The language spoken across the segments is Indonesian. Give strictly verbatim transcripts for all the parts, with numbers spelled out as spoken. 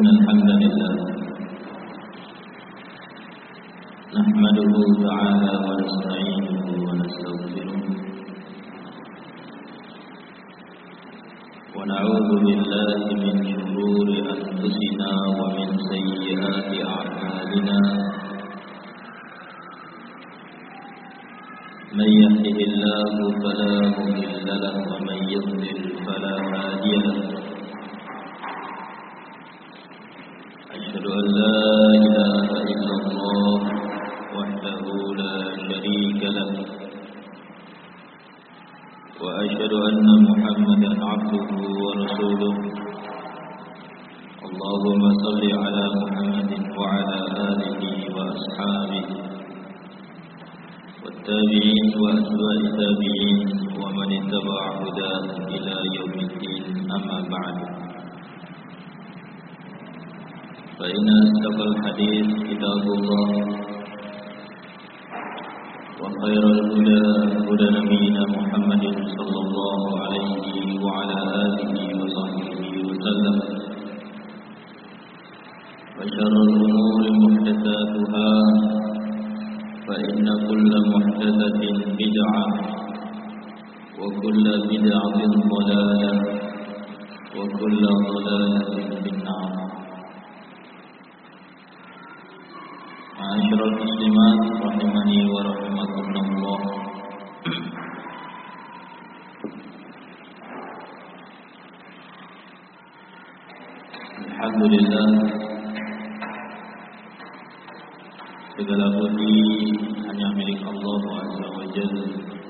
إن الحمد لله نحمده تعالى ونستعينه ونستغفره ونعوذ بالله من شرور أنفسنا ومن سيئات أعمالنا من يهده الله فلا مضل له ومن يضلل فلا هادي له أشهد أن لا إله إلا الله وحده لا شريك له وأشهد أن محمدا عبده ورسوله اللهم صل على محمد وعلى آله وأصحابه والتابعين وأتباع التابعين ومن اتبع هداه إلى يوم الدين أما بعد فإن أصدق الحديث كتاب الله وخير الهدى هدى نبينا محمد صلى الله عليه وعلى آله وصحبه وسلم وشر الأمور محدثاتها فإن كل محدثة بدعة وكل بدعة ضلالة وكل ضلالة في النار. معاشر المسلمات rahimani wa rahimakumullah. Alhamdulillah, segala puji hanya milik Allah Azza wa Jalla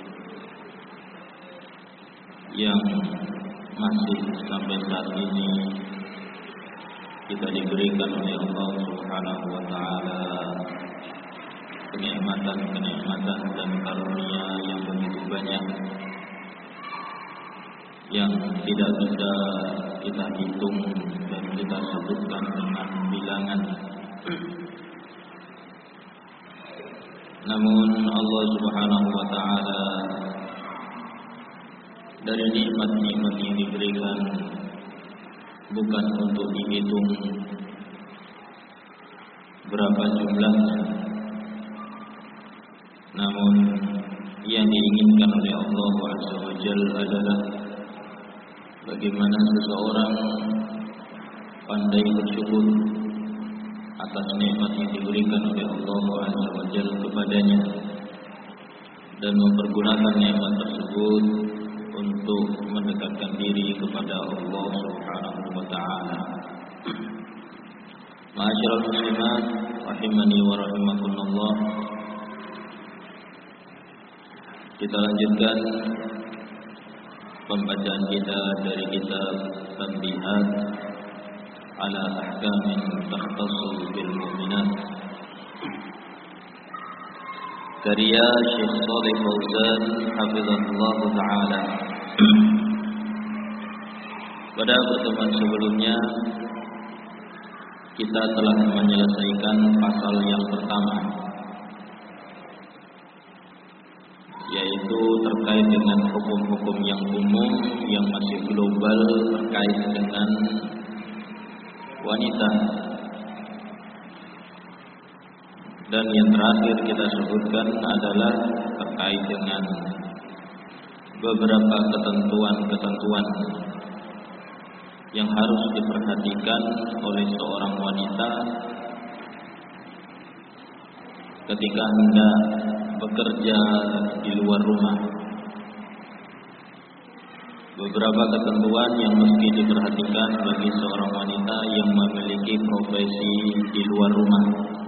yang masih sampai saat ini kita diberikan oleh Allah Subhanahu wa taala kenikmatan-kenikmatan dan karunia yang begitu banyak yang tidak bisa kita hitung dan kita sebutkan dengan bilangan. Namun Allah Subhanahu wa taala dari nikmat-nikmat yang diberikan bukan untuk dihitung berapa jumlahnya, namun yang diinginkan oleh Allah Azza wa Jalla adalah bagaimana seseorang pandai bersyukur atas nikmat yang diberikan oleh Allah Azza wa Jalla kepadanya dan mempergunakan nikmat tersebut untuk mendekatkan diri kepada Allah Subhanahu wa taala. Ma'asyiral muslimat rahimani wa rahimakumullah. Kita lanjutkan pembacaan kita dari kitab Tanbihat ala Ahkamin Takhtassu bil Mu'minat karya Syekh Shalih Fauzan hafizahullah taala. Pada pertemuan sebelumnya kita telah menyelesaikan pasal yang pertama, yaitu terkait dengan hukum-hukum yang umum yang masih global terkait dengan wanita. Dan yang terakhir kita sebutkan adalah terkait dengan beberapa ketentuan-ketentuan yang harus diperhatikan oleh seorang wanita ketika hendak bekerja di luar rumah. Beberapa ketentuan yang mesti diperhatikan bagi seorang wanita yang memiliki profesi di luar rumah.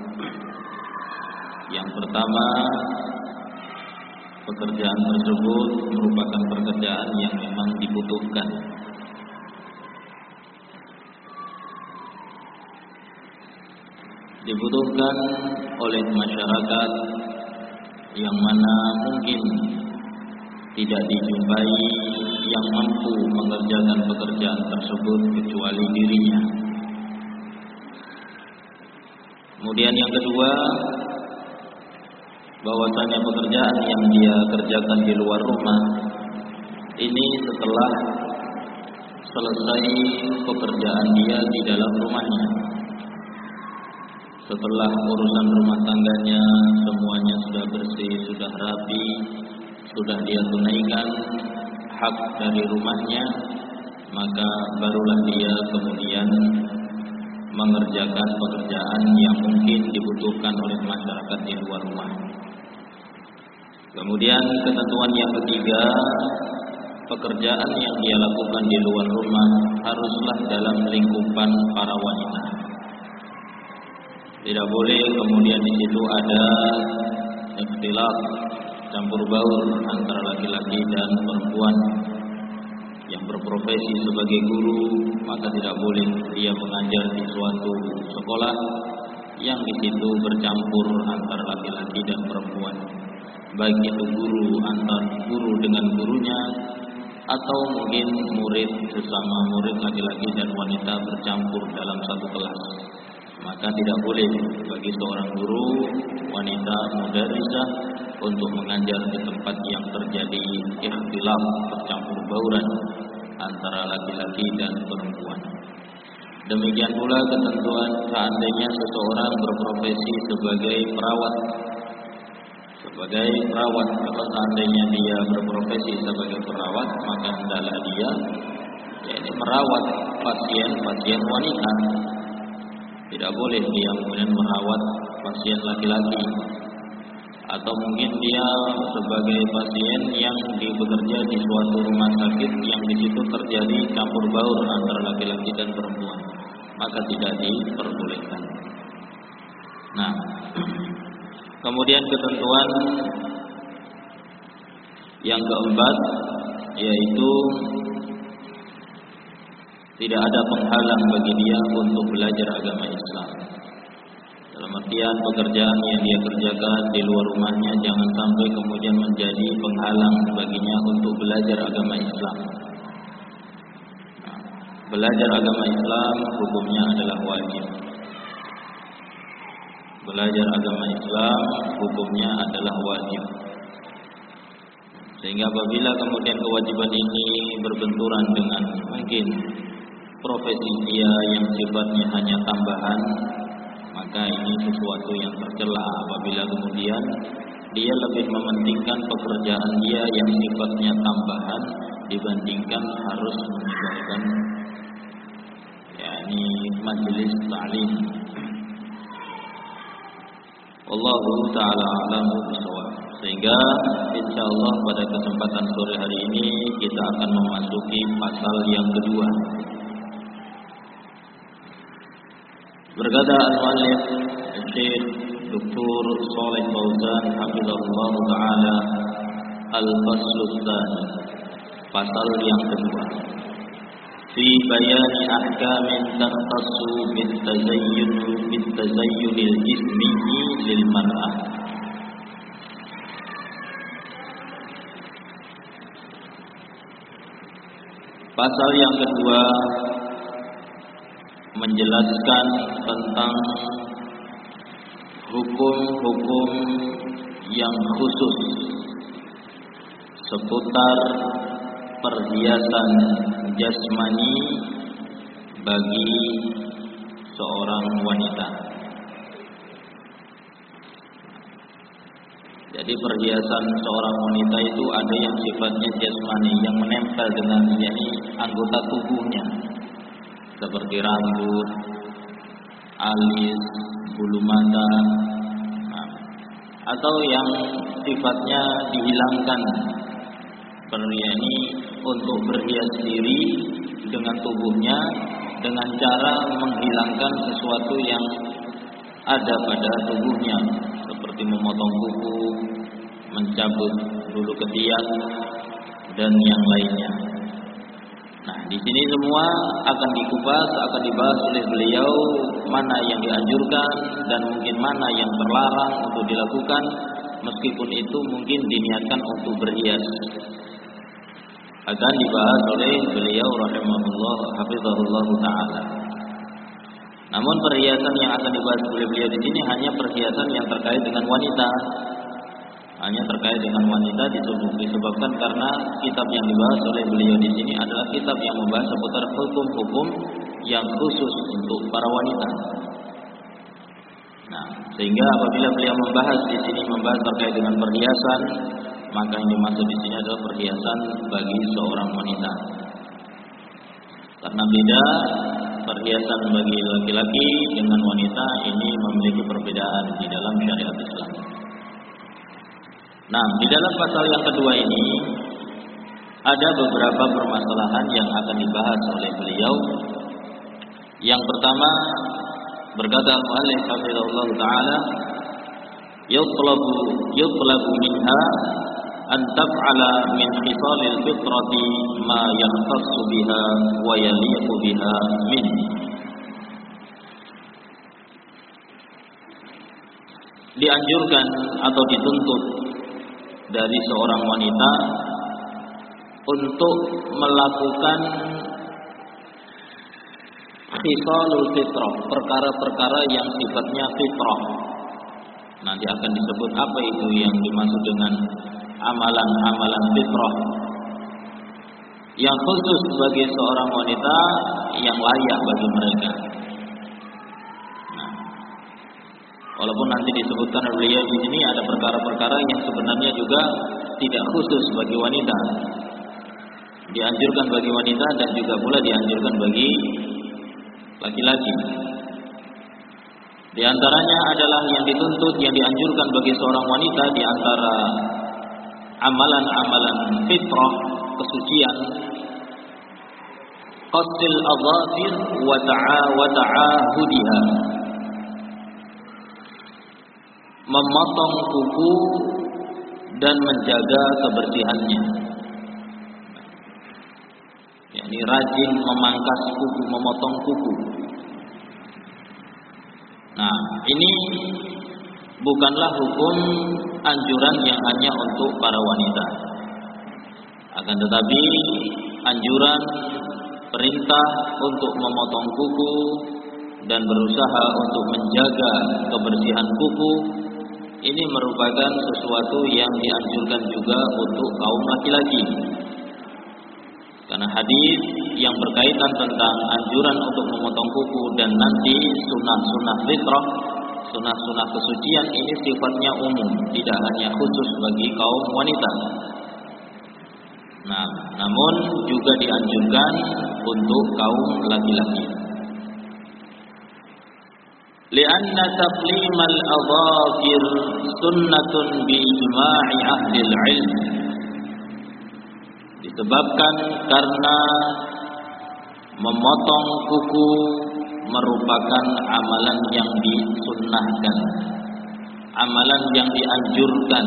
Yang pertama, pekerjaan tersebut merupakan pekerjaan yang memang dibutuhkan. Dibutuhkan oleh masyarakat yang mana mungkin tidak dijumpai yang mampu mengerjakan pekerjaan tersebut kecuali dirinya. Kemudian yang kedua, bahwasanya pekerjaan yang dia kerjakan di luar rumah ini setelah selesai pekerjaan dia di dalam rumahnya. Setelah urusan rumah tangganya semuanya sudah bersih, sudah rapi, sudah dia tunaikan hak dari rumahnya, maka barulah dia kemudian mengerjakan pekerjaan yang mungkin dibutuhkan oleh masyarakat di luar rumah. Kemudian ketentuan yang ketiga, pekerjaan yang dia lakukan di luar rumah haruslah dalam lingkupan para wanita. Tidak boleh kemudian di situ ada ikhtilaf, campur baur antara laki-laki dan perempuan. Yang berprofesi sebagai guru, maka tidak boleh dia mengajar di suatu sekolah yang di situ bercampur antara laki-laki dan perempuan. Baik itu guru antar guru dengan gurunya, atau mungkin murid sesama murid laki-laki dan wanita bercampur dalam satu kelas. Maka tidak boleh bagi seorang guru wanita mudarisah untuk mengajar di tempat yang terjadi ikhtilaf, bercampur bauran antara laki-laki dan perempuan. Demikian pula ketentuan seandainya seseorang berprofesi sebagai perawat. Sebagai perawat, kalau seandainya dia berprofesi sebagai perawat, maka hendaklah dia yakni merawat pasien-pasien wanita. Tidak boleh dia kemudian merawat pasien laki-laki. Atau mungkin dia sebagai pasien yang bekerja di suatu rumah sakit yang di situ terjadi campur baur antara laki-laki dan perempuan, maka tidak diperbolehkan. Nah, kemudian ketentuan yang keempat yaitu tidak ada penghalang bagi dia untuk belajar agama Islam. Dalam artian pekerjaan yang dia kerjakan di luar rumahnya jangan sampai kemudian menjadi penghalang baginya untuk belajar agama Islam. Nah, belajar agama Islam hukumnya adalah wajib. Belajar agama Islam hukumnya adalah wajib. Sehingga apabila kemudian kewajiban ini berbenturan dengan mungkin profesi dia yang sifatnya hanya tambahan, maka ini sesuatu yang tercela apabila kemudian dia lebih mementingkan pekerjaan dia yang sifatnya tambahan dibandingkan harus meninggalkan yakni majelis ta'lim. Wallahu ta'ala a'lamu bishawab. Sehingga insyaallah pada kesempatan sore hari ini kita akan memasuki pasal yang kedua. Berkata al-muallif Syekh Doktor Shalih Fauzan hafizahullah taala, al-faslu tsani, pasal yang kedua, fi bayani ahkamin takhtassu bit-tazayyun bit-tazayyunil jismi lil mar'ah. Pasal yang kedua menjelaskan tentang hukum-hukum yang khusus seputar perhiasan jasmani bagi seorang wanita. Jadi perhiasan seorang wanita itu ada yang sifatnya jasmani, yang menempel dengan yakni anggota tubuhnya, seperti rambut, alis, bulu mata, nah, atau yang sifatnya dihilangkan, yakni untuk berhias diri dengan tubuhnya dengan cara menghilangkan sesuatu yang ada pada tubuhnya, seperti memotong kuku, mencabut bulu ketiak, dan yang lainnya. Nah, di sini semua akan dikupas, akan dibahas oleh beliau mana yang dianjurkan dan mungkin mana yang terlarang untuk dilakukan, meskipun itu mungkin diniatkan untuk berhias. Akan dibahas oleh beliau rahimahullah hafizahullah taala. Namun perhiasan yang akan dibahas oleh beliau di sini hanya perhiasan yang terkait dengan wanita. hanya terkait dengan wanita disebabkan karena kitab yang dibahas oleh beliau di sini adalah kitab yang membahas seputar hukum-hukum yang khusus untuk para wanita. Nah, sehingga apabila beliau membahas di sini membahas terkait dengan perhiasan, maka yang dimaksud di sini adalah perhiasan bagi seorang wanita. Karena beda perhiasan bagi laki-laki dengan wanita ini memiliki perbedaan di dalam syariat Islam. Nah, di dalam pasal yang kedua ini ada beberapa permasalahan yang akan dibahas oleh beliau. Yang pertama, berkata al-muallif hafizahullah taala, yutlabu yutlabu minha an taf'ala min khisalil fitrati ma yahtassu biha wa yaliqu biha min. Dianjurkan atau dituntut dari seorang wanita untuk melakukan khisalul fitrah, perkara-perkara yang sifatnya fitrah. Nanti akan disebut apa itu yang dimaksud dengan amalan-amalan fitrah yang khusus bagi seorang wanita yang layak bagi mereka. Nah, walaupun nanti disebutkan oleh beliau di sini ada perkara-perkara yang sebenarnya juga tidak khusus bagi wanita, dianjurkan bagi wanita dan juga pula dianjurkan bagi laki-laki. Di antaranya adalah yang dituntut, yang dianjurkan bagi seorang wanita di antara amalan-amalan fitrah, kesucian, qasil adhafir wa ta'a wa ta'ahudiha, memotong kuku dan menjaga kebersihannya. Ini rajin memangkas kuku, memotong kuku. Nah, ini bukanlah hukum anjuran yang hanya untuk para wanita. Akan tetapi anjuran, perintah untuk memotong kuku dan berusaha untuk menjaga kebersihan kuku ini merupakan sesuatu yang dianjurkan juga untuk kaum laki-laki. Karena hadis yang berkaitan tentang anjuran untuk memotong kuku dan nanti sunnah-sunnah fitrah, sunnah-sunnah kesucian ini sifatnya umum, tidak hanya khusus bagi kaum wanita. Nah, namun juga dianjurkan untuk kaum laki-laki. Lianna taqlimal adhafir sunnatun bi ijma'i ahli al-ilm. Disebabkan karena memotong kuku merupakan amalan yang disunnahkan, amalan yang dianjurkan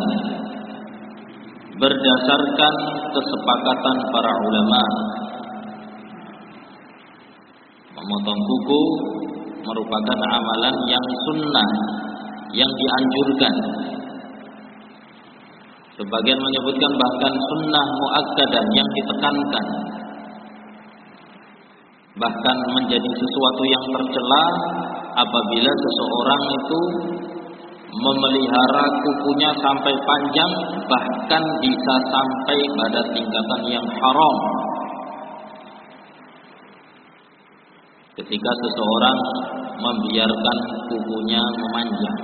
berdasarkan kesepakatan para ulama. Memotong kuku merupakan amalan yang sunnah, yang dianjurkan. Sebagian menyebutkan bahkan sunnah muakkadah yang ditekankan, bahkan menjadi sesuatu yang tercela apabila seseorang itu memelihara kukunya sampai panjang, bahkan bisa sampai pada tingkatan yang haram. Ketika seseorang membiarkan kukunya memanjang,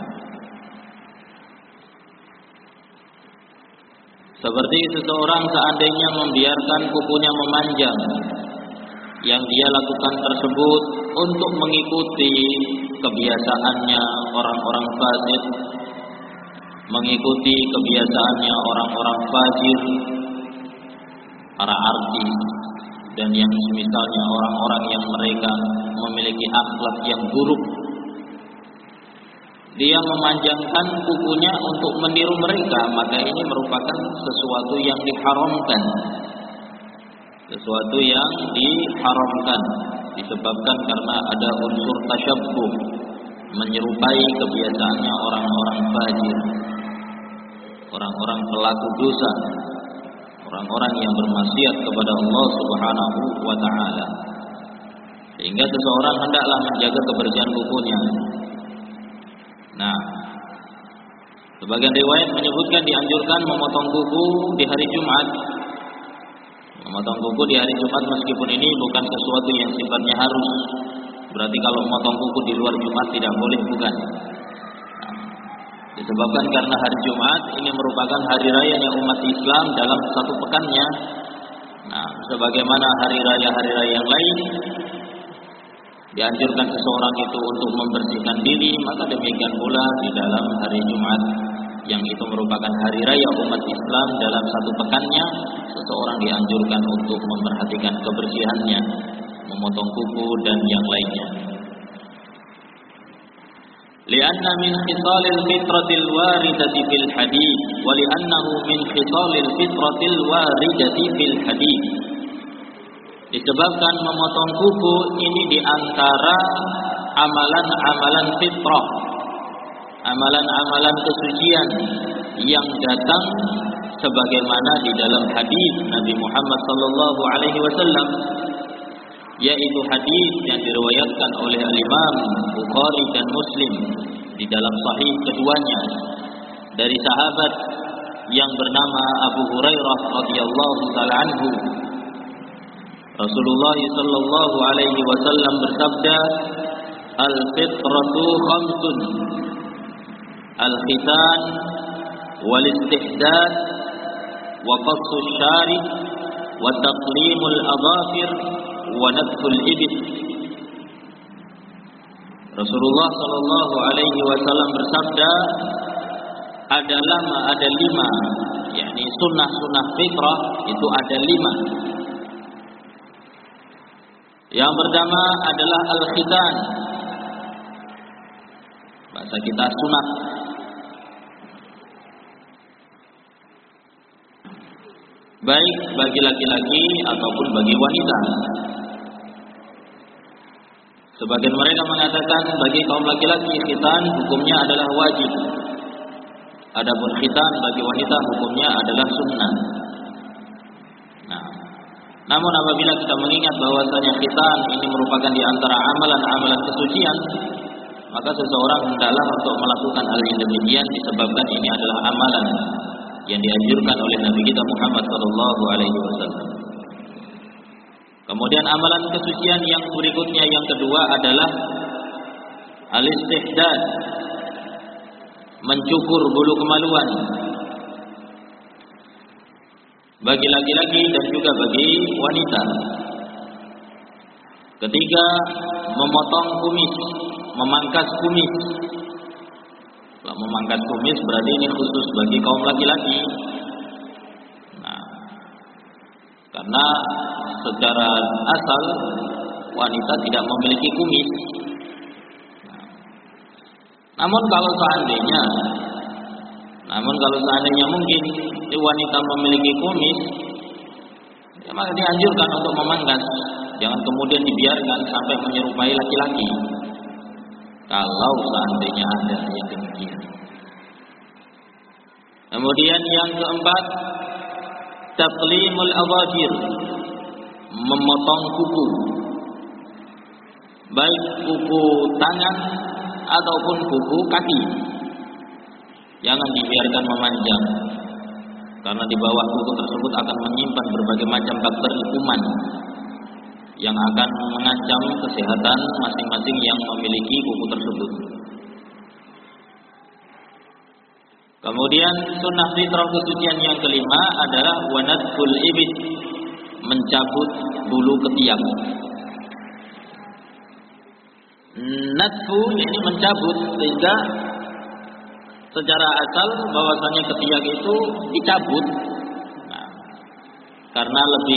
seperti seseorang seandainya membiarkan kukunya memanjang, yang dia lakukan tersebut untuk mengikuti kebiasaannya orang-orang fasik, mengikuti kebiasaannya orang-orang fajir, para artis dan yang semisalnya orang-orang yang mereka memiliki akhlak yang buruk. Dia memanjangkan kukunya untuk meniru mereka, maka ini merupakan sesuatu yang diharamkan. Sesuatu yang diharamkan disebabkan karena ada unsur tasyabbuh, menyerupai kebiasaannya orang-orang fajir, orang-orang pelaku dosa, orang-orang yang bermaksiat kepada Allah Subhanahu wa taala. Sehingga seseorang hendaklah menjaga kebersihan kukunya. Nah, Sebagian riwayat menyebutkan dianjurkan memotong kuku di hari Jumat. Memotong kuku di hari Jumat meskipun ini bukan sesuatu yang sifatnya harus. Berarti kalau memotong kuku di luar Jumat tidak boleh, bukan. Nah, disebabkan karena hari Jumat ini merupakan hari rayanya umat Islam dalam satu pekannya. Nah, sebagaimana hari raya-hari raya yang lain dianjurkan seseorang itu untuk membersihkan diri, maka demikian pula di dalam hari Jumat yang itu merupakan hari raya umat Islam dalam satu pekannya, seseorang dianjurkan untuk memperhatikan kebersihannya, memotong kuku dan yang lainnya. Lianna min khisalil fitratil waridati fil hadits wa li'annahu min khisalil fitratil waridati fil hadits. Disebabkan memotong kuku ini diantara amalan-amalan fitrah, amalan-amalan kesucian yang datang sebagaimana di dalam hadis Nabi Muhammad sallallahu alaihi wasallam, yaitu hadis yang diriwayatkan oleh Al-Imam Bukhari dan Muslim di dalam sahih keduanya dari sahabat yang bernama Abu Hurairah radhiyallahu taala anhu. Rasulullah sallallahu alaihi wasallam bersabda, "Al-fitratu khamsun, al-khitan wal istihdad wa qassu syarib wa taqlimul adhafir wa natful ibit." Rasulullah sallallahu alaihi wasallam bersabda, ada lima, ada lima, yakni sunnah-sunnah fitrah itu ada lima. Yang pertama adalah al-khitan. Bahasa kita sunat. Baik bagi laki-laki ataupun bagi wanita. Sebagian mereka mengatakan bagi kaum laki-laki khitan hukumnya adalah wajib. Adapun khitan bagi wanita hukumnya adalah sunnah. Nah, namun apabila kita mengingat bahwasanya khitan ini merupakan di antara amalan-amalan kesucian, maka seseorang hendaklah untuk melakukan hal yang demikian disebabkan ini adalah amalan yang dianjurkan oleh Nabi kita Muhammad sallallahu alaihi wasallam. Kemudian amalan kesucian yang berikutnya yang kedua adalah al-istihdad, mencukur bulu kemaluan bagi laki-laki dan juga bagi wanita. Ketiga, memotong kumis, memangkas kumis. Kalau memangkas kumis berarti ini khusus bagi kaum laki-laki. Nah, karena secara asal wanita tidak memiliki kumis. Nah, namun kalau seandainya, namun kalau seandainya mungkin si wanita memiliki kumis, ya maka dianjurkan untuk memangkas. Jangan kemudian dibiarkan sampai menyerupai laki-laki. Kalau seandainya ada yang demikian. Kemudian yang keempat, taqlimul adhafir, memotong kuku. Baik kuku tangan ataupun kuku kaki. Jangan dibiarkan memanjang. Karena di bawah kuku tersebut akan menyimpan berbagai macam bakteri kuman yang akan mengancam kesehatan masing-masing yang memiliki kuku tersebut. Kemudian sunnah fitrah kesucian yang kelima adalah wanatful ibit, mencabut bulu ketiak. Natfu ini mencabut, sehingga secara asal bahwasanya ketiak itu dicabut. Nah, karena lebih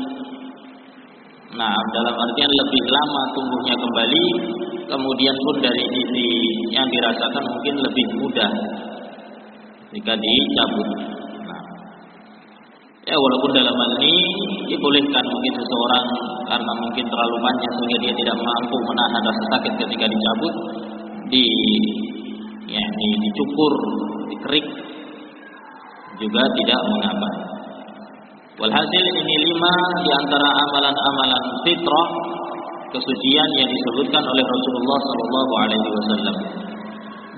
Nah, dalam artian lebih lama tumbuhnya kembali, kemudian pun dari sisi yang dirasakan mungkin lebih mudah jika dicabut. Nah, ya walaupun dalam hal ini dibolehkan mungkin seseorang karena mungkin terlalu panjang sehingga dia tidak mampu menahan rasa sakit ketika dicabut, di ya, di, dicukur, dikerik juga tidak mengapa. Walhasil ini lima di antara amalan-amalan fitrah kesucian yang disebutkan oleh Rasulullah sallallahu alaihi wasallam.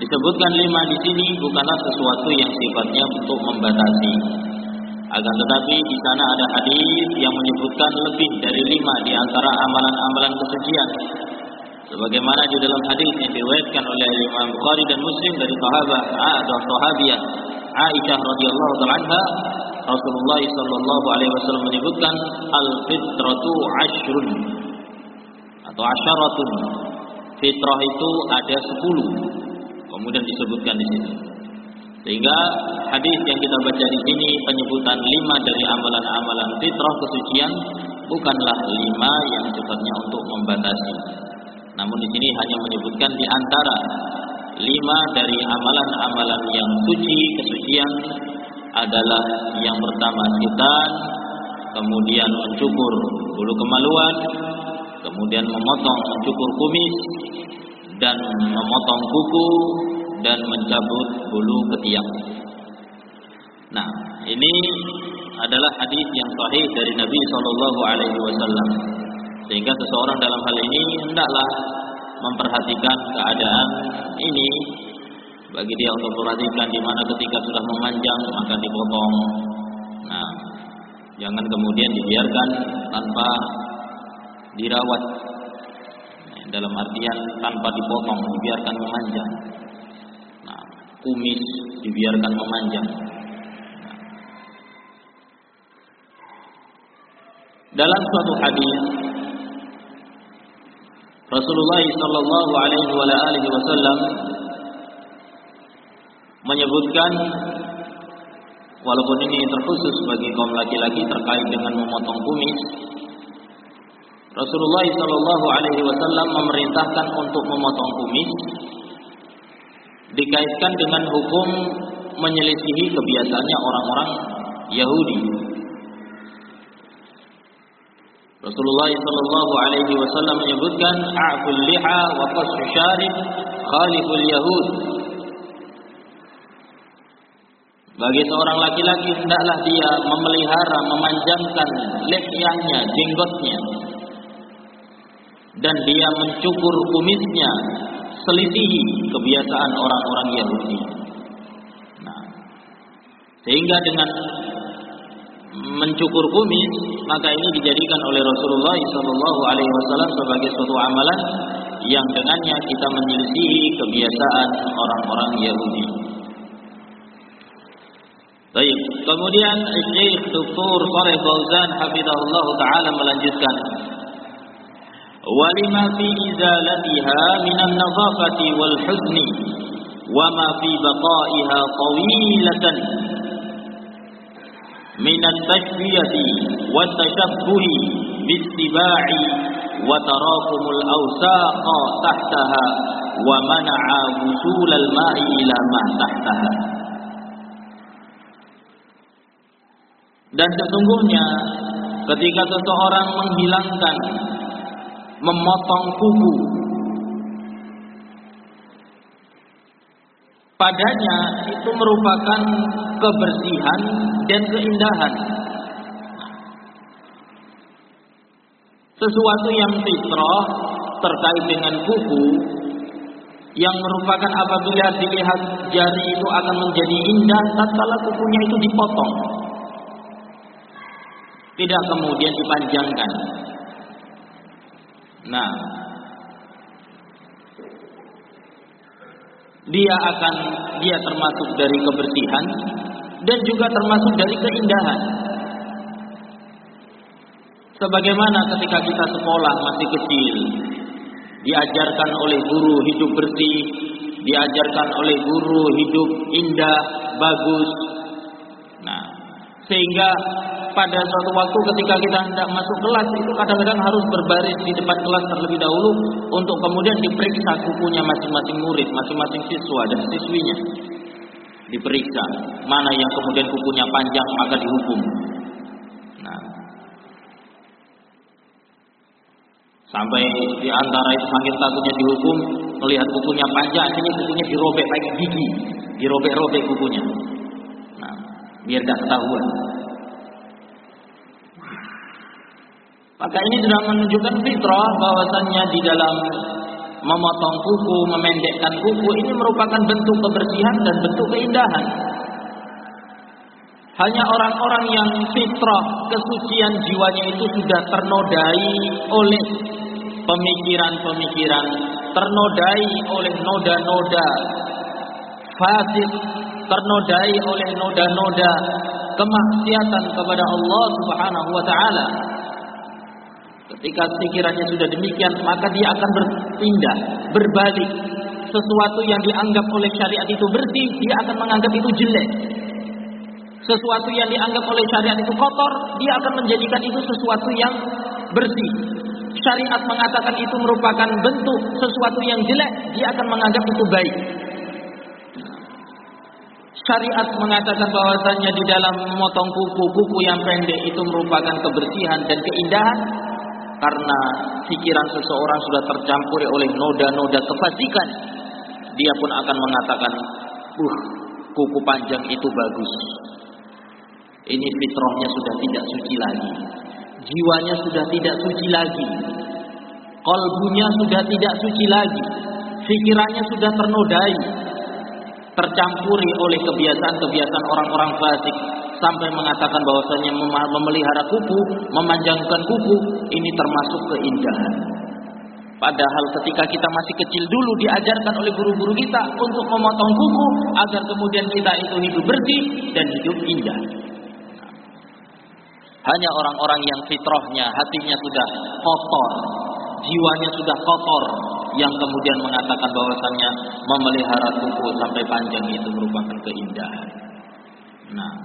Disebutkan lima di sini bukanlah sesuatu yang sifatnya untuk membatasi. Akan tetapi di sana ada hadis yang menyebutkan lebih dari lima di antara amalan-amalan kesucian. Sebagaimana di dalam hadis yang diriwayatkan oleh Imam Bukhari dan Muslim dari sahabat atau sahabiah Aisyah radhiyallahu anha, Rasulullah sallallahu alaihi wasallam menyebutkan al-fitratu ashrun atau asyaratun. Fitrah itu ada sepuluh. Kemudian disebutkan di sini. Sehingga hadis yang kita baca di sini penyebutan lima dari amalan-amalan fitrah kesucian bukanlah lima yang sifatnya untuk membatasi. Namun di sini hanya menyebutkan di antara lima dari amalan-amalan yang suci kesucian adalah yang pertama khitan, kemudian mencukur bulu kemaluan, kemudian memotong mencukur kumis, dan memotong kuku, dan mencabut bulu ketiak. Nah, ini adalah hadis yang sahih dari Nabi Shallallahu Alaihi Wasallam. Sehingga seseorang dalam hal ini hendaklah memperhatikan keadaan ini. Bagi dia untuk perhatikan di mana ketika sudah memanjang maka dipotong. Nah, jangan kemudian dibiarkan tanpa dirawat. Dalam artian tanpa dipotong, dibiarkan memanjang. Nah, kumis dibiarkan memanjang. Nah. Dalam suatu hadis Rasulullah sallallahu alaihi wasallam menyebutkan, walaupun ini terkhusus bagi kaum laki-laki terkait dengan memotong kumis, Rasulullah sallallahu alaihi wasallam memerintahkan untuk memotong kumis dikaitkan dengan hukum menyelisihi kebiasaannya orang-orang Yahudi. Rasulullah sallallahu alaihi wasallam menyebutkan a'ful liha wa qashu syarib khaliful yahud. Bagi seorang laki-laki hendaklah dia memelihara, memanjangkan lihyahnya, jenggotnya, dan dia mencukur kumisnya, selisihi kebiasaan orang-orang Yahudi. Nah, sehingga dengan mencukur kumis, maka ini dijadikan oleh Rasulullah sallallahu alaihi wasallam sebagai suatu amalan yang dengannya kita menyelisihi kebiasaan orang-orang Yahudi. Baik, kemudian Syekh Doktor Shalih Fauzan hafizahullah taala melanjutkan, walima fi izalatiha minan nadhafati wal husni wa ma fi baqaiha tawilatan minat tashbiyati wa tashabbuhi bistiba'i wa tarakumul awsaqa tahtaha wa mana'a wusulal ma'i ila ma tahtaha. Dan sesungguhnya ketika seseorang menghilangkan, memotong kuku, padanya itu merupakan kebersihan dan keindahan. Sesuatu yang fitrah terkait dengan kuku yang merupakan apabila dilihat jari itu akan menjadi indah tatkala kukunya itu dipotong, tidak kemudian dipanjangkan. Nah, dia akan dia termasuk dari kebersihan dan juga termasuk dari keindahan. Sebagaimana ketika kita sekolah masih kecil, diajarkan oleh guru hidup bersih, diajarkan oleh guru hidup indah, bagus. Nah, sehingga pada suatu waktu ketika kita hendak masuk kelas itu kadang-kadang harus berbaris di depan kelas terlebih dahulu untuk kemudian diperiksa kukunya masing-masing murid, masing-masing siswa dan siswinya. Diperiksa mana yang kemudian kukunya panjang maka dihukum. Nah, sampai di antara itu saking takutnya dihukum, melihat kukunya panjang, ini kukunya dirobek pakai gigi, dirobek-robek kukunya. Nah, biar tidak ketahuan. Maka ini sudah menunjukkan fitrah bahwasannya di dalam memotong kuku, memendekkan kuku, ini merupakan bentuk kebersihan dan bentuk keindahan. Hanya orang-orang yang fitrah, kesucian jiwanya itu sudah ternodai oleh pemikiran-pemikiran, ternodai oleh noda-noda fasik, ternodai oleh noda-noda kemaksiatan kepada Allah Subhanahu wa taala. Ketika pikirannya sudah demikian, maka dia akan berpindah, berbalik. Sesuatu yang dianggap oleh syariat itu bersih, dia akan menganggap itu jelek. Sesuatu yang dianggap oleh syariat itu kotor, dia akan menjadikan itu sesuatu yang bersih. Syariat mengatakan itu merupakan bentuk sesuatu yang jelek, dia akan menganggap itu baik. Syariat mengatakan bahwasanya di dalam memotong kuku, kuku yang pendek itu merupakan kebersihan dan keindahan, karena pikiran seseorang sudah tercampur oleh noda-noda kefasikan, dia pun akan mengatakan, "Uh, kuku panjang itu bagus." Ini fitrahnya sudah tidak suci lagi, jiwanya sudah tidak suci lagi, qalbunya sudah tidak suci lagi, pikirannya sudah ternodai, tercampuri oleh kebiasaan-kebiasaan orang-orang fasik, sampai mengatakan bahwasanya memelihara kuku, memanjangkan kuku, ini termasuk keindahan. Padahal ketika kita masih kecil dulu diajarkan oleh guru-guru kita untuk memotong kuku agar kemudian kita itu hidup bersih dan hidup indah. Hanya orang-orang yang fitrahnya, hatinya sudah kotor, jiwanya sudah kotor, yang kemudian mengatakan bahwasanya memelihara kuku sampai panjang itu merupakan keindahan. Nah,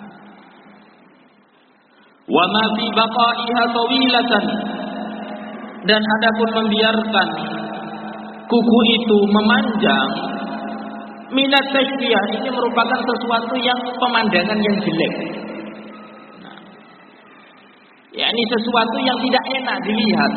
wa ma fi baqaiha tawilatan, dan adapun membiarkan kuku itu memanjang, minat tasbih, ini merupakan sesuatu yang pemandangan yang jelek. Nah, ya, ini sesuatu yang tidak enak dilihat.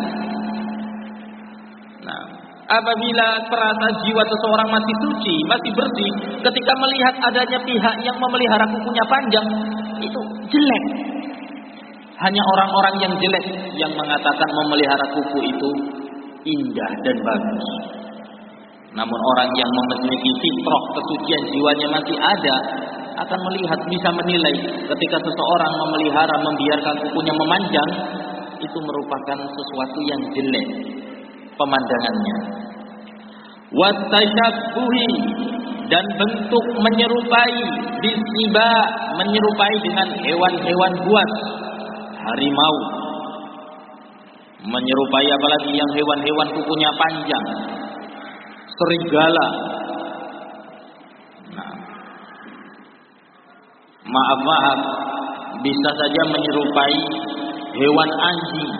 Nah, apabila terasa jiwa seseorang masih suci, masih bersih, ketika melihat adanya pihak yang memelihara kukunya panjang, itu jelek. Hanya orang-orang yang jelek yang mengatakan memelihara kuku itu indah dan bagus. Namun orang yang memiliki fitrah, kesucian jiwanya masih ada, akan melihat, bisa menilai ketika seseorang memelihara, membiarkan kukunya memanjang, itu merupakan sesuatu yang jelek pemandangannya. Wattashabbuhi, dan bentuk menyerupai, bisiba, menyerupai dengan hewan-hewan buas, harimau, menyerupai apalagi yang hewan-hewan kukunya panjang, serigala. Nah, maaf-maaf, bisa saja menyerupai hewan anjing.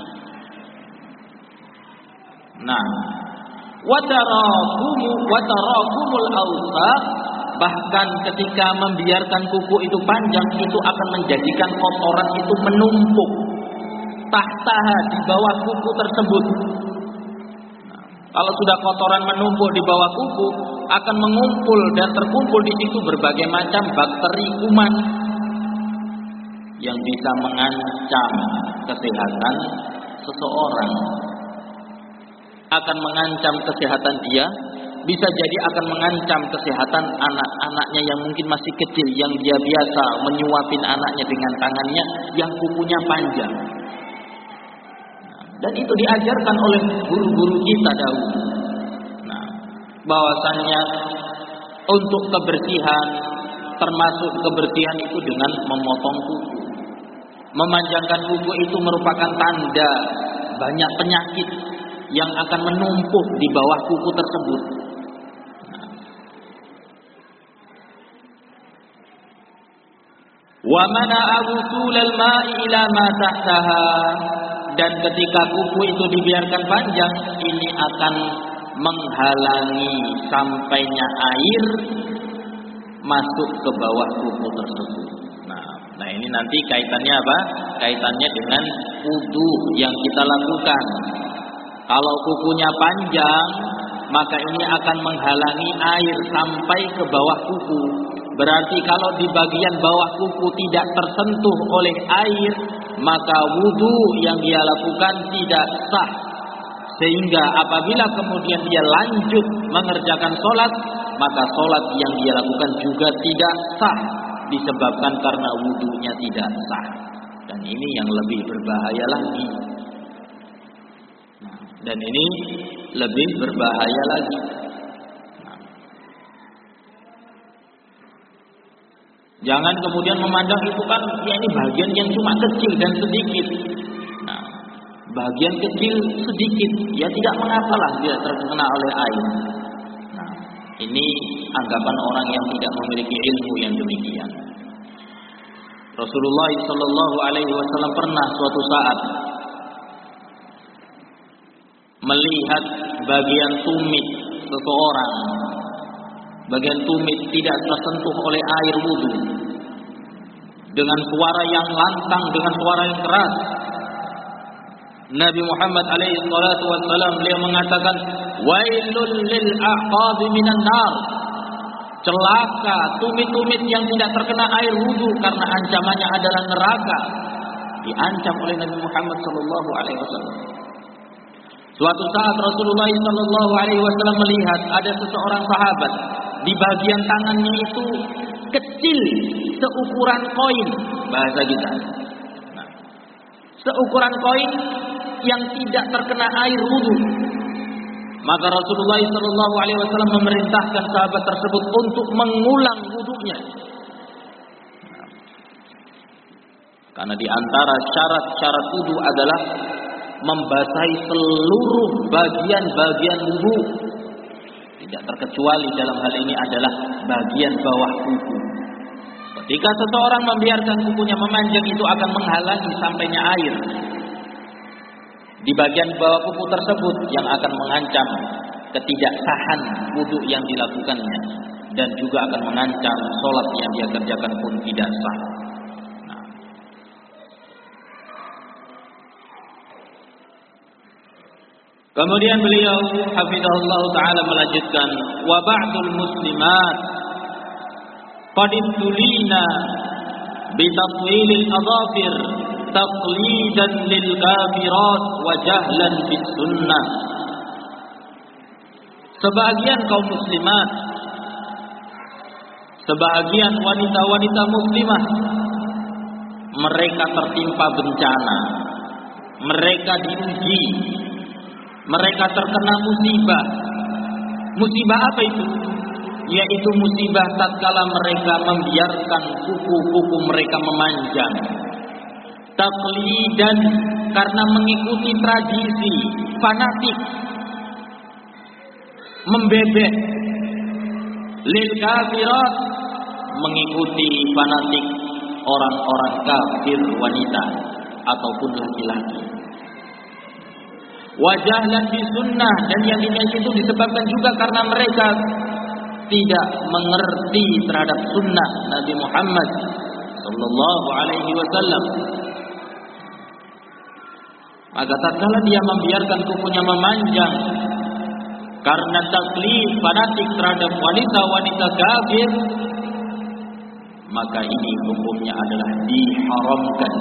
Nah, watarakum watarakumul awsaq, bahkan ketika membiarkan kuku itu panjang, itu akan menjadikan kotoran itu menumpuk tahtaha, di bawah kuku tersebut. Nah, kalau sudah kotoran menumpuk di bawah kuku, akan mengumpul dan terkumpul di situ berbagai macam bakteri, kuman yang bisa mengancam kesehatan seseorang. Akan mengancam kesehatan dia, bisa jadi akan mengancam kesehatan anak-anaknya yang mungkin masih kecil, yang dia biasa menyuapin anaknya dengan tangannya yang kukunya panjang. Nah, dan itu diajarkan oleh guru-guru kita dahulu. Nah, bahwasannya untuk kebersihan, termasuk kebersihan itu dengan memotong kuku. Memanjangkan kuku itu merupakan tanda banyak penyakit yang akan menumpuk di bawah kuku tersebut. Wa mana'a wusulal ma'i ila ma tahtaha, dan ketika kuku itu dibiarkan panjang, ini akan menghalangi sampainya air masuk ke bawah kuku tersebut. Nah, nah ini nanti kaitannya apa? Kaitannya dengan wudu yang kita lakukan. Kalau kukunya panjang, maka ini akan menghalangi air sampai ke bawah kuku. Berarti kalau di bagian bawah kuku tidak tersentuh oleh air, maka wudu yang dia lakukan tidak sah. Sehingga apabila kemudian dia lanjut mengerjakan sholat, maka sholat yang dia lakukan juga tidak sah, disebabkan karena wudunya tidak sah. Dan ini yang lebih berbahaya lagi. Nah, dan ini lebih berbahaya lagi. Nah, jangan kemudian memandang itu kan ya ini bagian yang cuma kecil dan sedikit. Nah, bagian kecil sedikit, ya tidak mengapalah dia terkena oleh air. Nah, ini anggapan orang yang tidak memiliki ilmu yang demikian. Rasulullah Shallallahu Alaihi Wasallam pernah suatu saat melihat bagian tumit seseorang, bagian tumit tidak tersentuh oleh air wudu, dengan suara yang lantang, dengan suara yang keras. Nabi Muhammad alaihi salatu wassalam beliau mengatakan, wailul lil a'qabi minan nar. Celaka tumit-tumit yang tidak terkena air wudu karena ancamannya adalah neraka. Diancam oleh Nabi Muhammad sallallahu alaihi wasallam. Suatu saat Rasulullah sallallahu alaihi wasallam melihat ada seseorang sahabat di bagian tangannya itu kecil seukuran koin, bahasa kita. Nah, seukuran koin yang tidak terkena air wudu. Maka Rasulullah shallallahu alaihi wasallam memerintahkan sahabat tersebut untuk mengulang wudunya. Karena di antara syarat-syarat wudu adalah membasahi seluruh bagian-bagian wudu. Tidak terkecuali dalam hal ini adalah bagian bawah kuku. Ketika seseorang membiarkan kukunya memanjang, itu akan menghalangi sampainya air di bagian bawah kuku tersebut, yang akan mengancam ketidaksahan wudu yang dilakukannya, dan juga akan mengancam sholat yang dia kerjakan pun tidak sah. Nah. Kemudian beliau hafizahullah ta'ala melanjutkan, wa ba'dul muslimat qad ibtulina bi tatwilil adhafir taqlidan lil kafirat wa jahlan bis sunnah. Sebagian kaum muslimat, sebagian wanita-wanita muslimah, mereka tertimpa bencana, mereka diuji, mereka terkena musibah. Musibah apa itu? Yaitu musibah tatkala mereka membiarkan kuku-kuku mereka memanjang. Taqlidan, karena mengikuti tradisi fanatik, membebek. Lil kafirat, mengikuti fanatik orang-orang kafir wanita ataupun laki-laki. Wajahlan bi sunnah, dan yang demikian itu disebabkan juga karena mereka tidak mengerti terhadap sunnah Nabi Muhammad sallallahu alaihi wasallam. Maka tatkala dia membiarkan kukunya memanjang karena taklid fanatik terhadap wanita-wanita kafir, maka ini hukumnya adalah diharamkan.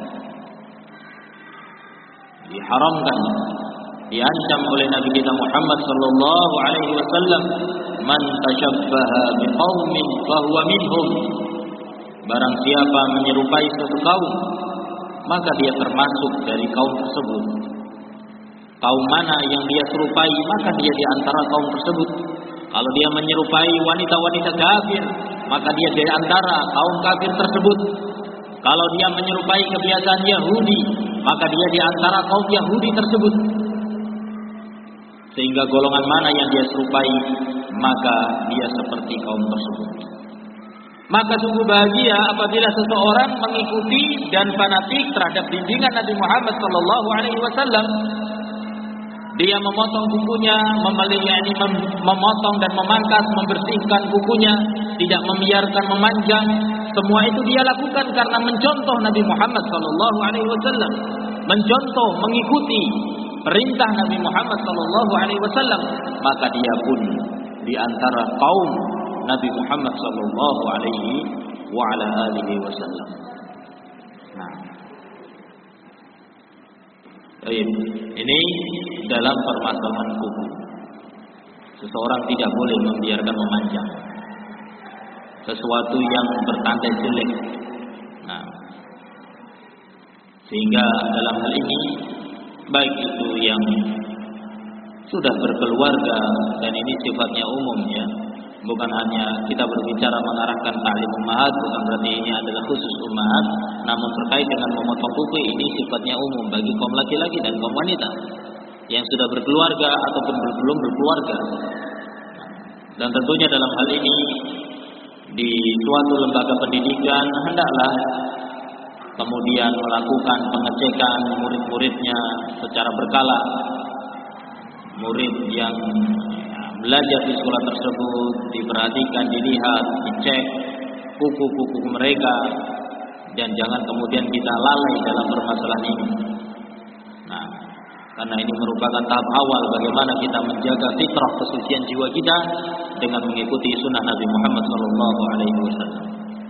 Diharamkan, diancam oleh Nabi kita Muhammad sallallahu alaihi wasallam, man tashabbaha biqaumin fahuwa minhum. Barang siapa menyerupai suatu kaum, maka dia termasuk dari kaum tersebut. Kaum mana yang dia serupai, maka dia di antara kaum tersebut. Kalau dia menyerupai wanita-wanita kafir, maka dia di antara kaum kafir tersebut. Kalau dia menyerupai kebiasaan Yahudi, maka dia di antara kaum Yahudi tersebut. Sehingga golongan mana yang dia serupai, maka dia seperti kaum tersebut. Maka sungguh bahagia apabila seseorang mengikuti dan fanatik terhadap bimbingan Nabi Muhammad sallallahu alaihi wasallam. Dia memotong kukunya, memelihara, memotong dan memangkas, membersihkan kukunya, tidak membiarkan memanjang. Semua itu dia lakukan karena mencontoh Nabi Muhammad sallallahu alaihi wasallam, mencontoh, mengikuti perintah Nabi Muhammad sallallahu alaihi wasallam. Maka dia pun di antara kaum Nabi Muhammad sallallahu alaihi wa ala alihi wasallam. Nah, Ini dalam permasalahan kuku. Seseorang tidak boleh membiarkan memanjang sesuatu yang bertanda jelek. Nah, sehingga dalam hal ini baik itu yang sudah berkeluarga, dan ini sifatnya umum ya, bukan hanya kita berbicara mengarahkan ta'lim ummahat, bukan berarti ini adalah khusus ummahat, namun terkait dengan memotong kuku ini sifatnya umum bagi kaum laki-laki dan kaum wanita yang sudah berkeluarga ataupun belum berkeluarga. Dan tentunya dalam hal ini di suatu lembaga pendidikan hendaklah kemudian melakukan pengecekan murid-muridnya secara berkala. Murid yang belajar di sekolah tersebut diperhatikan, dilihat, dicek kuku-kuku mereka, dan jangan kemudian kita lalai dalam permasalahan ini. Nah, karena ini merupakan tahap awal bagaimana kita menjaga fitrah kesucian jiwa kita dengan mengikuti sunnah Nabi Muhammad sallallahu alaihi wasallam.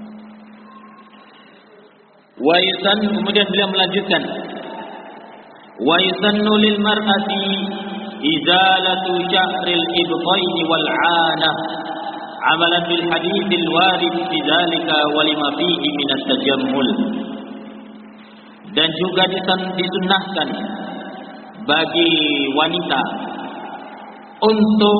Wa yusan, kemudian beliau melanjutkan, wa yusannu lil mar'ati izalatu sya'ril ibtaini wal 'anah amalan bil haditsil warid fi dzalika wa lima fihi min at-tajammul. Dan juga disunnahkan bagi wanita untuk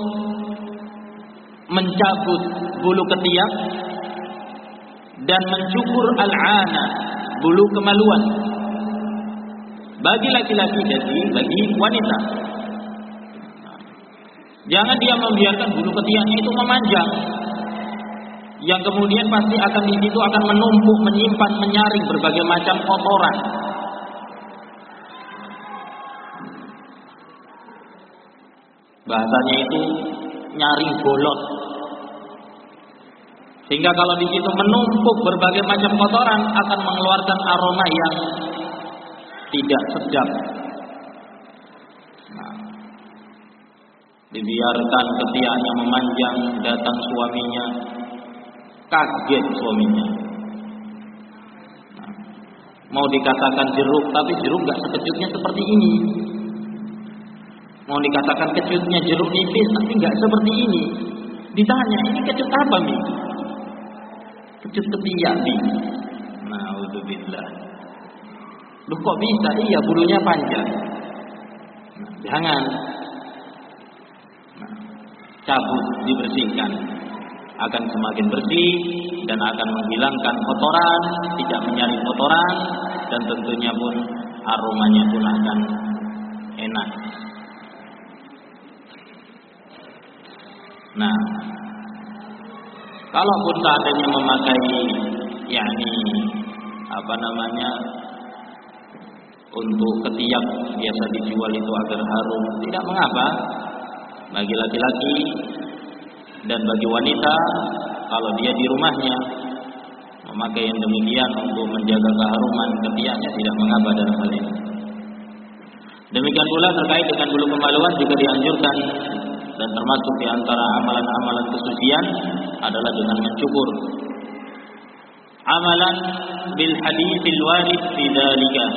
mencabut bulu ketiak dan mencukur al-'ana, bulu kemaluan. Bagi laki-laki jadi bagi wanita. Jangan dia membiarkan bulu ketiaknya itu memanjang, yang kemudian pasti akan di situ akan menumpuk, menyimpan, menyaring berbagai macam kotoran. Bahasanya itu nyaring bolot. Sehingga kalau di situ menumpuk berbagai macam kotoran akan mengeluarkan aroma yang tidak sedap. Nah, dibiarkan ketiaknya memanjang, datang suaminya, kaget suaminya. Nah, mau dikatakan jeruk, tapi jeruk nggak sekejutnya seperti ini. Mau dikatakan kejutnya jeruk nipis, tapi nggak seperti ini. Ditanya, ini kecut apa nih? Kecut ketiak nih. Na'udzubillah. Loh kok bisa? Iya, bulunya panjang. Nah, jangan. Nah, cabut, dibersihkan. Akan semakin bersih dan akan menghilangkan kotoran, tidak menyaring kotoran, dan tentunya pun aromanya pun akan enak. Nah, kalaupun seandainya memakai yakni apa namanya untuk ketiak biasa dijual itu agar harum, tidak mengapa bagi laki-laki dan bagi wanita kalau dia di rumahnya memakai yang demikian untuk menjaga keharuman ketiaknya, tidak mengapa dalam hal ini. Demikian pula terkait dengan bulu kemaluan juga dianjurkan, dan termasuk di antara amalan-amalan kesucian adalah dengan mencukur. Amalan bil haditsil warid fi dzalika,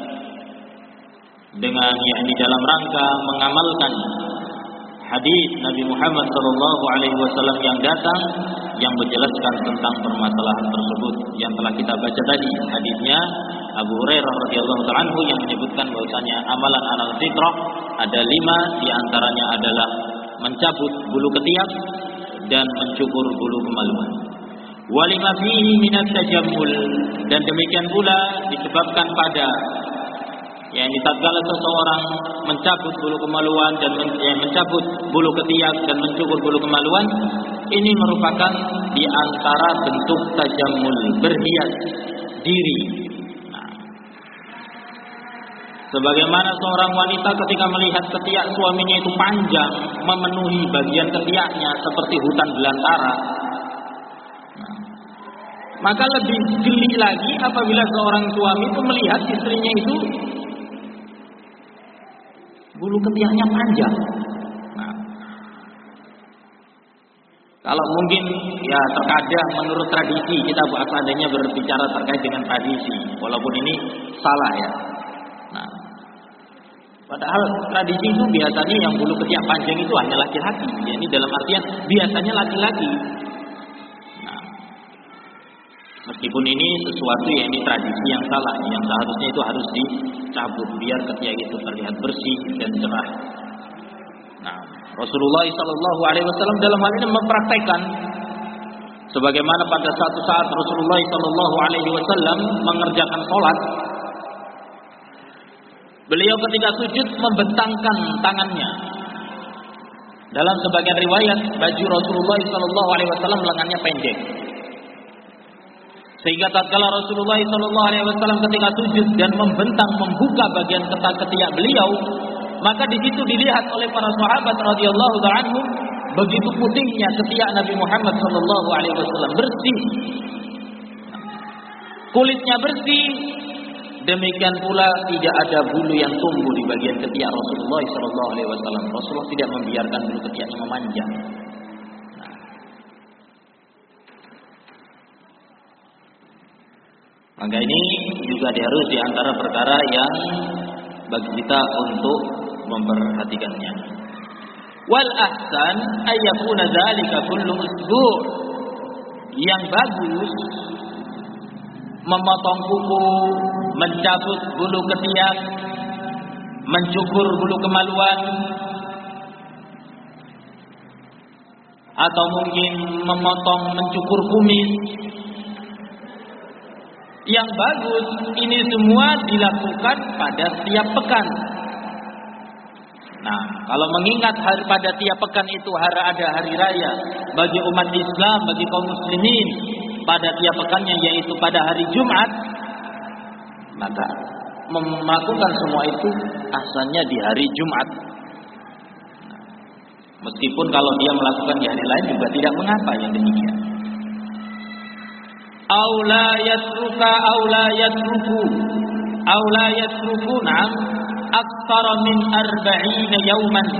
dengan yakni dalam rangka mengamalkan hadis Nabi Muhammad sallallahu alaihi wasallam yang datang yang menjelaskan tentang permasalahan tersebut yang telah kita baca tadi. Hadisnya Abu Hurairah radhiyallahu ta'ala anhu yang menyebutkan bahwasanya amalan alal fitrah ada lima, di antaranya adalah mencabut bulu ketiak dan mencukur bulu kemaluan. Walima fihi minat tajammul, dan demikian pula disebabkan pada yakni tatkala seseorang mencabut bulu kemaluan dan men, ya, mencabut bulu ketiak dan mencukur bulu kemaluan, ini merupakan di antara bentuk tajammul, berhias diri. Nah, sebagaimana seorang wanita ketika melihat ketiak suaminya itu panjang, memenuhi bagian ketiaknya seperti hutan belantara, nah, maka lebih geli lagi apabila seorang suami itu melihat istrinya itu bulu ketiaknya panjang. Nah, kalau mungkin ya terkadang menurut tradisi, kita adanya berbicara terkait dengan tradisi, walaupun ini salah ya. Nah, Padahal tradisi itu biasanya yang bulu ketiak panjang itu hanya laki-laki. Ya, ini dalam artian biasanya laki-laki. Nah, meskipun ini sesuatu yang ini tradisi yang salah, yang seharusnya itu harus dicabut biar ketiak itu terlihat bersih dan cerah. Nah, Rasulullah shallallahu alaihi wasallam dalam hal ini mempraktekkan, sebagaimana pada satu saat Rasulullah shallallahu alaihi wasallam mengerjakan sholat, beliau ketika sujud membentangkan tangannya. Dalam sebagian riwayat, baju Rasulullah shallallahu alaihi wasallam lengannya pendek, sehingga tatkala Rasulullah shallallahu alaihi wasallam ketika sujud dan membentang membuka bagian ketiak beliau, maka di situ dilihat oleh para sahabat radhiyallahu anhum begitu putihnya ketiak Nabi Muhammad shallallahu alaihi wasallam, bersih, kulitnya bersih. Demikian pula tidak ada bulu yang tumbuh di bagian ketiak Rasulullah shallallahu alaihi wasallam. Rasulullah tidak membiarkan bulu ketiaknya memanjang. Nah. Maka ini juga harus di antara perkara yang bagi kita untuk memperhatikannya. Wal ahsan ayyakuna dzalika kullu usbu'. Yang bagus memotong kuku, mencabut bulu ketiak, mencukur bulu kemaluan, atau mungkin memotong, mencukur kumis. Yang bagus ini semua dilakukan pada setiap pekan. Nah, kalau mengingat hari pada tiap pekan itu hari ada hari raya bagi umat Islam, bagi kaum muslimin pada tiap pekannya, yaitu pada hari Jumat, maka melakukan semua itu asalnya di hari Jumat. Nah, meskipun kalau dia melakukan di hari lain juga tidak mengapa yang demikian. Aula yatruka aula yatruku aula yatruku na'am aktsara min arba'ina yauman.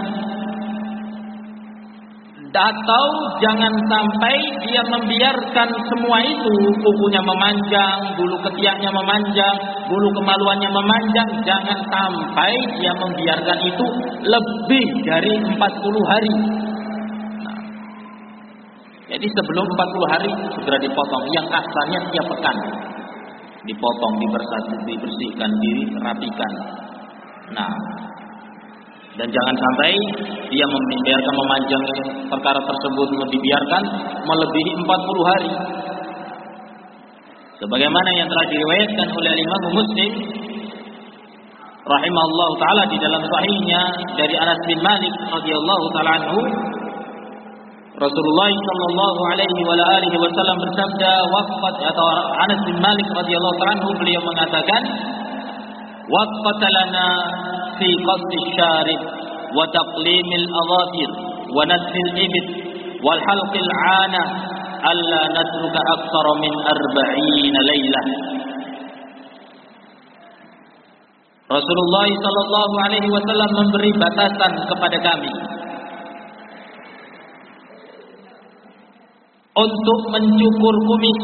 Atau jangan sampai dia membiarkan semua itu, kukunya memanjang, bulu ketiaknya memanjang, bulu kemaluannya memanjang, jangan sampai dia membiarkan itu lebih dari empat puluh hari. Nah, jadi sebelum empat puluh hari segera dipotong, yang asalnya tiap pekan dipotong, dibersihkan, dirapikan. Nah, dan jangan sampai dia membiarkan memanjang perkara tersebut, dibiarkan melebihi empat puluh hari. Sebagaimana yang telah diriwayatkan oleh Imam Muslim rahimahullahu taala di dalam sahihnya dari Anas bin Malik radhiyallahu taala anhu, Rasulullah sallallahu alaihi wa alihi wasallam bersabda, waqat atau Anas bin Malik radhiyallahu taala anhu, beliau mengatakan, waqat lana fi qasdi syarib wa taqlimil adhatir wa nadfil ibit wal halqil 'ana alla natruka aktsara min arba'ina lailah. Rasulullah sallallahu alaihi wasallam memberi batasan kepada kami untuk mencukur kumis,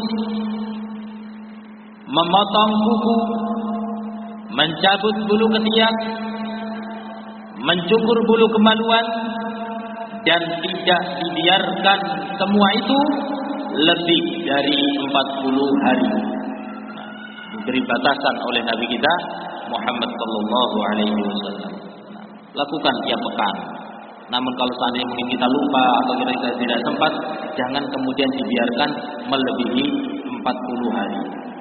memotong kuku, mencabut bulu ketiak, mencukur bulu kemaluan, dan tidak dibiarkan semua itu lebih dari empat puluh hari. Nah, diberi batasan oleh Nabi kita Muhammad sallallahu alaihi wasallam. Nah, lakukan tiap pekan. Namun kalau seandainya mungkin kita lupa atau kita tidak sempat, jangan kemudian dibiarkan melebihi empat puluh hari.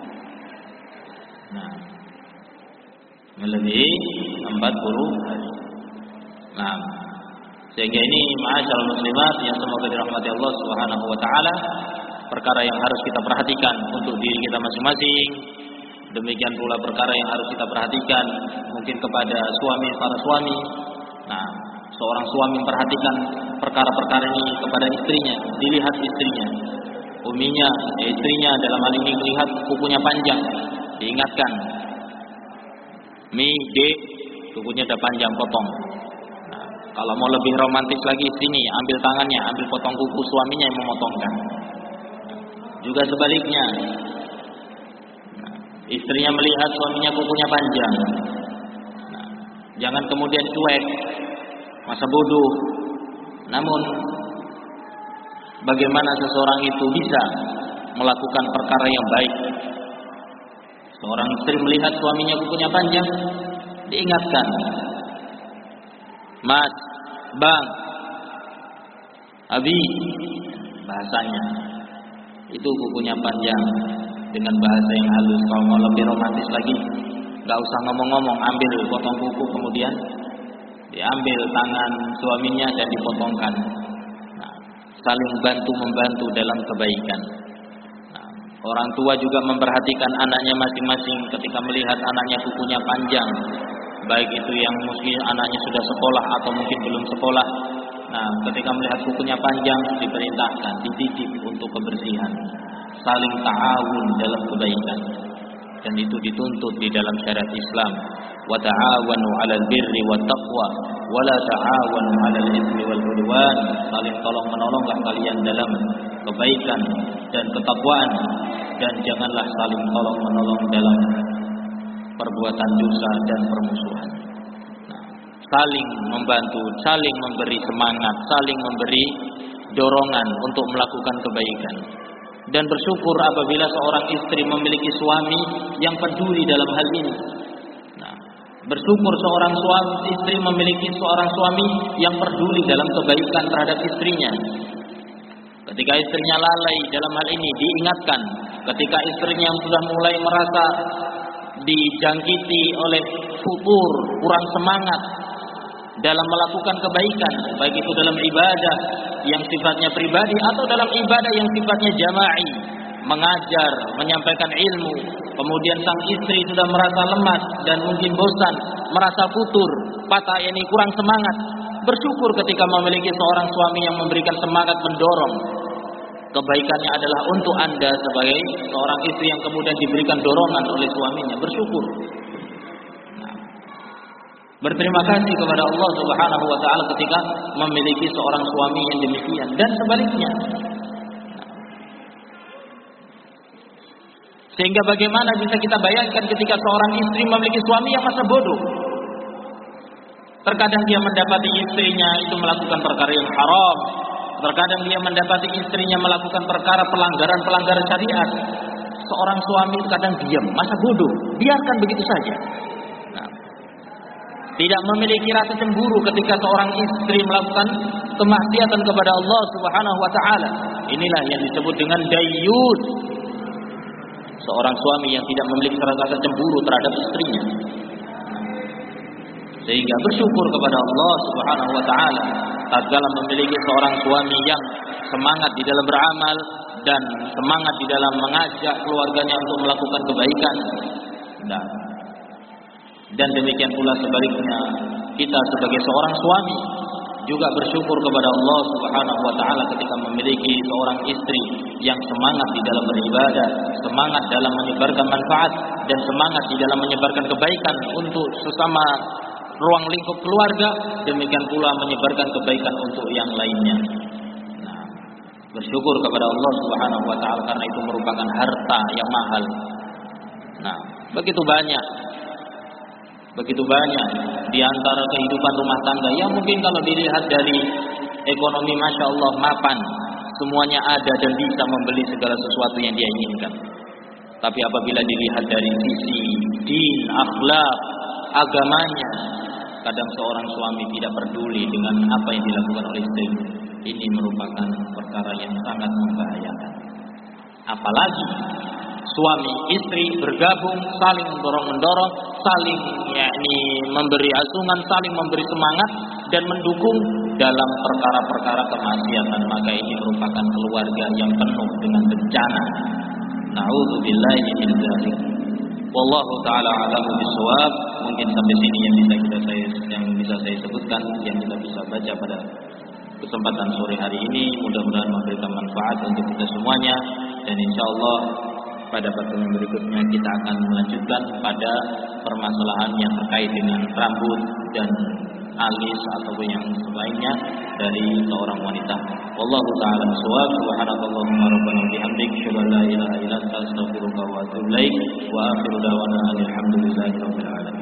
Nah, melebihi empat puluh hari. Nah, sehingga ini ma'asyiral muslimat yang semoga dirahmati Allah Subhanahu wa taala, perkara yang harus kita perhatikan untuk diri kita masing-masing. Demikian pula perkara yang harus kita perhatikan mungkin kepada suami, para suami. Nah, seorang suami memperhatikan perkara-perkara ini kepada istrinya, dilihat istrinya, uminya, istrinya dalam hal ini melihat kukunya panjang, diingatkan, Mi, Dek, kukunya udah panjang, potong. Nah, kalau mau lebih romantis lagi, sini ambil tangannya, ambil potong kuku, suaminya yang memotongkan. Juga sebaliknya, nah, istrinya melihat suaminya kukunya panjang. Nah, Jangan kemudian cuek, masa bodoh. Namun bagaimana seseorang itu bisa melakukan perkara yang baik? Seorang istri melihat suaminya kukunya panjang, diingatkan, Mas, Bang, Abi, bahasanya itu kukunya panjang dengan bahasa yang halus. Kalau mau lebih romantis lagi, gak usah ngomong-ngomong, ambil potong kuku, kemudian diambil tangan suaminya dan dipotongkan. Nah, saling bantu membantu dalam kebaikan. Nah, orang tua juga memperhatikan anaknya masing-masing ketika melihat anaknya kukunya panjang, baik itu yang mungkin anaknya sudah sekolah atau mungkin belum sekolah. Nah, ketika melihat kukunya panjang, diperintahkan, dididik untuk kebersihan, saling ta'awun dalam kebaikan. Dan itu dituntut di dalam syariat Islam. Wa ta'awanu 'alal birri wat taqwa wa la ta'awanu 'alal itsmi wal 'udwan. Saling tolong menolonglah kalian dalam kebaikan dan ketakwaan, dan janganlah saling tolong menolong dalam perbuatan dosa dan permusuhan. Nah, saling membantu, saling memberi semangat, saling memberi dorongan untuk melakukan kebaikan. Dan bersyukur apabila seorang istri memiliki suami yang peduli dalam hal ini. Nah, bersyukur seorang suami istri memiliki seorang suami yang peduli dalam kebaikan terhadap istrinya. Ketika istrinya lalai dalam hal ini, diingatkan. Ketika istrinya sudah mulai merasa dijangkiti oleh futur, kurang semangat dalam melakukan kebaikan, baik itu dalam ibadah yang sifatnya pribadi atau dalam ibadah yang sifatnya jama'i, mengajar, menyampaikan ilmu, kemudian sang istri sudah merasa lemas dan mungkin bosan, merasa futur, patah, yakni kurang semangat, bersyukur ketika memiliki seorang suami yang memberikan semangat, mendorong. Kebaikannya adalah untuk Anda sebagai seorang istri yang kemudian diberikan dorongan oleh suaminya, bersyukur. Berterima kasih kepada Allah Subhanahu wa taala ketika memiliki seorang suami yang demikian, dan sebaliknya. Sehingga bagaimana bisa kita bayangkan ketika seorang istri memiliki suami yang masa bodoh. Terkadang dia mendapati istrinya itu melakukan perkara yang haram, terkadang dia mendapati istrinya melakukan perkara pelanggaran-pelanggaran syariat. Seorang suami kadang diam, masa bodoh, biarkan begitu saja. Tidak memiliki rasa cemburu ketika seorang istri melakukan kemaksiatan kepada Allah Subhanahu wa taala. Inilah yang disebut dengan dayyus. Seorang suami yang tidak memiliki rasa cemburu terhadap istrinya. Sehingga bersyukur kepada Allah Subhanahu wa taala tatkala memiliki seorang suami yang semangat di dalam beramal dan semangat di dalam mengajak keluarganya untuk melakukan kebaikan. Dan Dan demikian pula sebaliknya, kita sebagai seorang suami juga bersyukur kepada Allah Subhanahu wa taala ketika memiliki seorang istri yang semangat di dalam beribadah, semangat dalam menyebarkan manfaat, dan semangat di dalam menyebarkan kebaikan untuk sesama ruang lingkup keluarga, demikian pula menyebarkan kebaikan untuk yang lainnya. Nah, bersyukur kepada Allah Subhanahu wa taala karena itu merupakan harta yang mahal. Nah, begitu banyak Begitu banyak di antara kehidupan rumah tangga yang mungkin kalau dilihat dari ekonomi, Masya Allah, mapan, semuanya ada dan bisa membeli segala sesuatu yang dia inginkan. Tapi apabila dilihat dari sisi din, akhlak, agamanya, kadang seorang suami tidak peduli dengan apa yang dilakukan oleh istri. Ini merupakan perkara yang sangat membahayakan. Apalagi suami istri bergabung, saling mendorong-mendorong, saling yakni memberi asuhan, saling memberi semangat dan mendukung dalam perkara-perkara kemaksiatan, maka ini merupakan keluarga yang penuh dengan bencana. Na'udzubillahi min dzalik. Wallahu taala a'lamu bissawab. Mungkin sampai sini yang bisa kita saya yang bisa saya sebutkan, yang kita bisa baca pada kesempatan sore hari ini. Mudah-mudahan memberikan manfaat untuk kita semuanya, dan insyaallah pada pertemuan berikutnya kita akan melanjutkan pada permasalahan yang terkait dengan rambut dan alis ataupun yang lainnya dari seorang wanita. Wallahu ta'ala bishawab. Subhanakallahumma rabbana wa bihamdik, asyhadu an la ilaha illa anta, astaghfiruka wa atubu ilaik. Wa akhiru da'wana alhamdulillahi rabbil alamin.